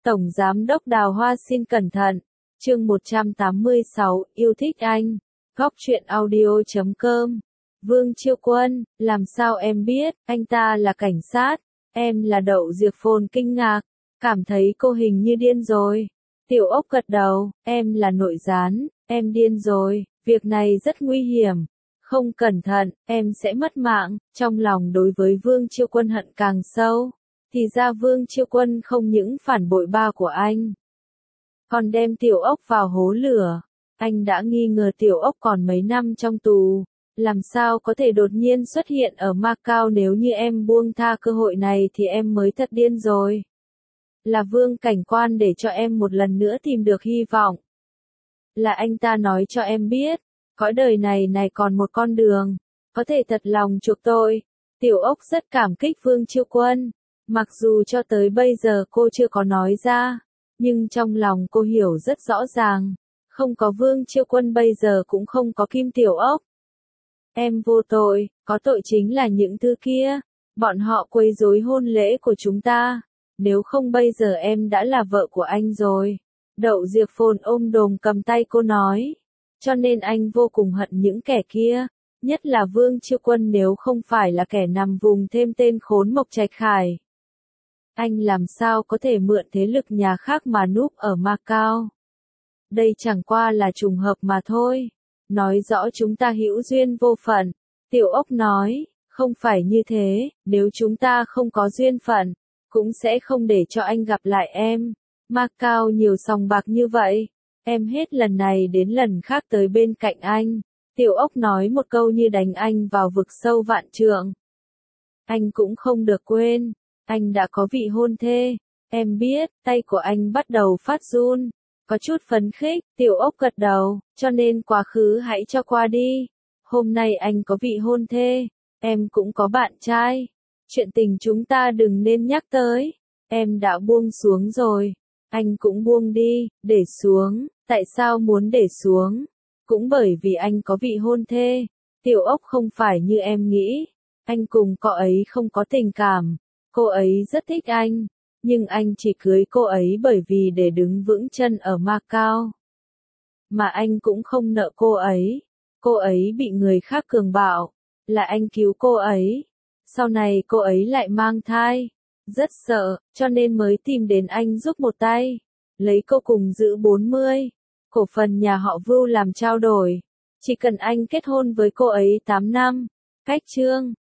Tổng Giám đốc Đào Hoa xin cẩn thận. Chương 186, yêu thích anh. Góc truyện audio.com. Vương Chiêu Quân, làm sao em biết, anh ta là cảnh sát? Em là Đậu Diệp Phồn kinh ngạc, cảm thấy cô hình như điên rồi. Tiểu Ốc gật đầu, em là nội gián, em điên rồi, việc này rất nguy hiểm. Không cẩn thận, em sẽ mất mạng. Trong lòng đối với Vương Chiêu Quân hận càng sâu. Thì ra Vương Chiêu Quân không những phản bội ba của anh, còn đem Tiểu Ốc vào hố lửa. Anh đã nghi ngờ Tiểu Ốc còn mấy năm trong tù, làm sao có thể đột nhiên xuất hiện ở Macau. Nếu như em buông tha cơ hội này thì em mới thật điên rồi. Là Vương cảnh quan để cho em một lần nữa tìm được hy vọng. Là anh ta nói cho em biết, cõi đời này còn một con đường, có thể thật lòng chuộc tội. Tiểu Ốc rất cảm kích Vương Chiêu Quân. Mặc dù cho tới bây giờ cô chưa có nói ra, nhưng trong lòng cô hiểu rất rõ ràng. Không có Vương Chiêu Quân bây giờ cũng không có Kim Tiểu Ốc. Em vô tội, có tội chính là những thứ kia. Bọn họ quấy rối hôn lễ của chúng ta. Nếu không bây giờ em đã là vợ của anh rồi. Đậu Diệp Phồn ôm đồm cầm tay cô nói. Cho nên anh vô cùng hận những kẻ kia. Nhất là Vương Chiêu Quân, nếu không phải là kẻ nằm vùng thêm tên khốn Mộc Trạch Khải. Anh làm sao có thể mượn thế lực nhà khác mà núp ở Macau? Đây chẳng qua là trùng hợp mà thôi. Nói rõ chúng ta hữu duyên vô phận. Tiểu Ốc nói, không phải như thế, nếu chúng ta không có duyên phận, cũng sẽ không để cho anh gặp lại em. Macau nhiều sòng bạc như vậy, em hết lần này đến lần khác tới bên cạnh anh. Tiểu Ốc nói một câu như đánh anh vào vực sâu vạn trượng. Anh cũng không được quên, anh đã có vị hôn thê. Em biết, tay của anh bắt đầu phát run. Có chút phấn khích, Tiểu Ốc gật đầu, cho nên quá khứ hãy cho qua đi. Hôm nay anh có vị hôn thê, em cũng có bạn trai. Chuyện tình chúng ta đừng nên nhắc tới. Em đã buông xuống rồi. Anh cũng buông đi, để xuống. Tại sao muốn để xuống? Cũng bởi vì anh có vị hôn thê. Tiểu Ốc không phải như em nghĩ. Anh cùng cô ấy không có tình cảm. Cô ấy rất thích anh. Nhưng anh chỉ cưới cô ấy bởi vì để đứng vững chân ở Macau. Mà anh cũng không nợ cô ấy. Cô ấy bị người khác cường bạo. Là anh cứu cô ấy. Sau này cô ấy lại mang thai. Rất sợ, cho nên mới tìm đến anh giúp một tay. Lấy cô cùng giữ 40. Cổ phần nhà họ Vưu làm trao đổi. Chỉ cần anh kết hôn với cô ấy 8 năm. Cách chương.